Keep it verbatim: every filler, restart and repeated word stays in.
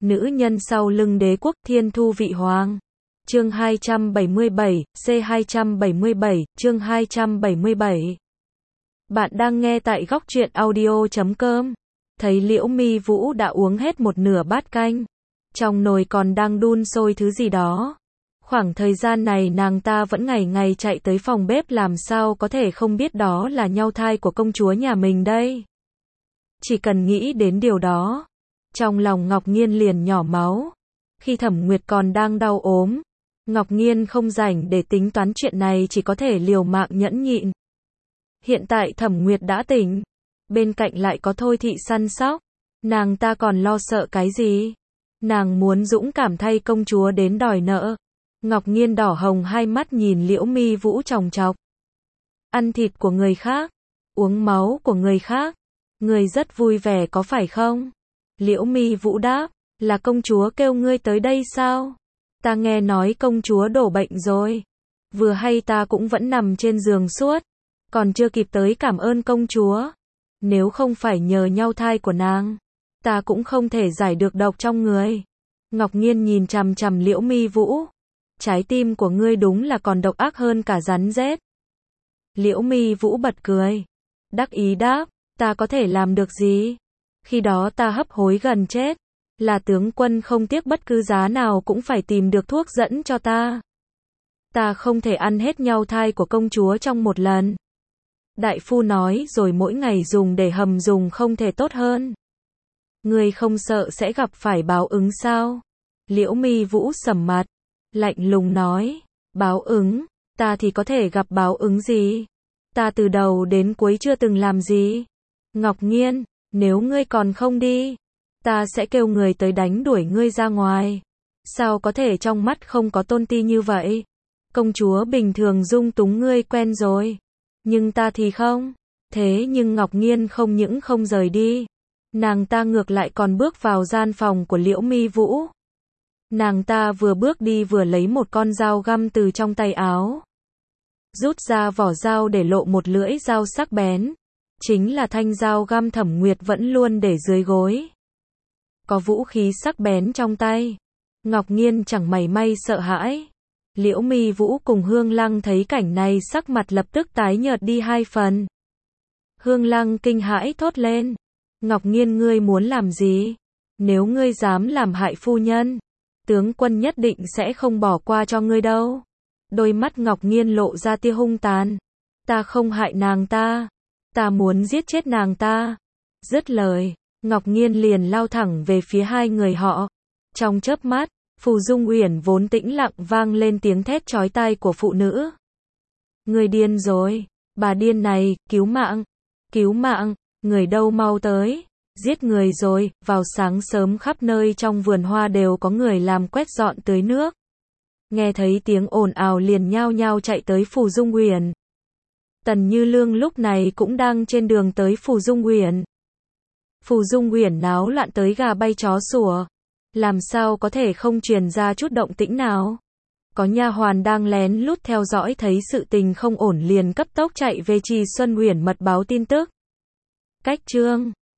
Nữ nhân sau lưng đế quốc thiên thu vị hoàng. Chương hai trăm bảy mươi bảy, C hai trăm bảy mươi bảy, chương hai trăm bảy mươi bảy. Bạn đang nghe tại góc truyện audio chấm com. Thấy Liễu Mi Vũ đã uống hết một nửa bát canh. Trong nồi còn đang đun sôi thứ gì đó. Khoảng thời gian này nàng ta vẫn ngày ngày chạy tới phòng bếp, làm sao có thể không biết đó là nhau thai của công chúa nhà mình đây. Chỉ cần nghĩ đến điều đó, trong lòng Ngọc Nghiên liền nhỏ máu. Khi Thẩm Nguyệt còn đang đau ốm, Ngọc Nghiên không rảnh để tính toán chuyện này, chỉ có thể liều mạng nhẫn nhịn. Hiện tại Thẩm Nguyệt đã tỉnh, bên cạnh lại có Thôi Thị săn sóc, nàng ta còn lo sợ cái gì? Nàng muốn dũng cảm thay công chúa đến đòi nợ. Ngọc Nghiên đỏ hồng hai mắt nhìn Liễu Mi Vũ chòng chọc. Ăn thịt của người khác, uống máu của người khác, người rất vui vẻ có phải không? Liễu Mi Vũ đáp, là công chúa kêu ngươi tới đây sao? Ta nghe nói công chúa đổ bệnh rồi. Vừa hay ta cũng vẫn nằm trên giường suốt, còn chưa kịp tới cảm ơn công chúa. Nếu không phải nhờ nhau thai của nàng, ta cũng không thể giải được độc trong người. Ngọc Nghiên nhìn chằm chằm Liễu Mi Vũ. Trái tim của ngươi đúng là còn độc ác hơn cả rắn rết. Liễu Mi Vũ bật cười, đắc ý đáp, ta có thể làm được gì? Khi đó ta hấp hối gần chết, là tướng quân không tiếc bất cứ giá nào cũng phải tìm được thuốc dẫn cho ta. Ta không thể ăn hết nhau thai của công chúa trong một lần. Đại phu nói rồi mỗi ngày dùng để hầm dùng không thể tốt hơn. Ngươi không sợ sẽ gặp phải báo ứng sao? Liễu Mi Vũ sầm mặt, lạnh lùng nói, báo ứng, ta thì có thể gặp báo ứng gì? Ta từ đầu đến cuối chưa từng làm gì. Ngọc Nghiên, nếu ngươi còn không đi, ta sẽ kêu người tới đánh đuổi ngươi ra ngoài. Sao có thể trong mắt không có tôn ti như vậy? Công chúa bình thường dung túng ngươi quen rồi, nhưng ta thì không. Thế nhưng Ngọc Nghiên không những không rời đi, nàng ta ngược lại còn bước vào gian phòng của Liễu Mi Vũ. Nàng ta vừa bước đi vừa lấy một con dao găm từ trong tay áo, rút ra vỏ dao để lộ một lưỡi dao sắc bén. Chính là thanh dao găm Thẩm Nguyệt vẫn luôn để dưới gối. Có vũ khí sắc bén trong tay, Ngọc Nghiên chẳng mảy may sợ hãi. Liễu Mi Vũ cùng Hương Lăng thấy cảnh này sắc mặt lập tức tái nhợt đi hai phần. Hương Lăng kinh hãi thốt lên, Ngọc Nghiên ngươi muốn làm gì? Nếu ngươi dám làm hại phu nhân, tướng quân nhất định sẽ không bỏ qua cho ngươi đâu. Đôi mắt Ngọc Nghiên lộ ra tia hung tàn. Ta không hại nàng ta, ta muốn giết chết nàng ta. Dứt lời, Ngọc Nghiên liền lao thẳng về phía hai người họ. Trong chớp mắt, Phù Dung Uyển vốn tĩnh lặng vang lên tiếng thét chói tai của phụ nữ. Người điên rồi, bà điên này, cứu mạng, cứu mạng, người đâu mau tới, giết người rồi. Vào sáng sớm khắp nơi trong vườn hoa đều có người làm quét dọn tưới nước. Nghe thấy tiếng ồn ào liền nhao nhao chạy tới Phù Dung Uyển. Tần Như Lương lúc này cũng đang trên đường tới Phù Dung Uyển. Phù Dung Uyển náo loạn tới gà bay chó sủa, làm sao có thể không truyền ra chút động tĩnh nào. Có nha hoàn đang lén lút theo dõi thấy sự tình không ổn liền cấp tốc chạy về Trì Xuân Uyển mật báo tin tức. Cách chương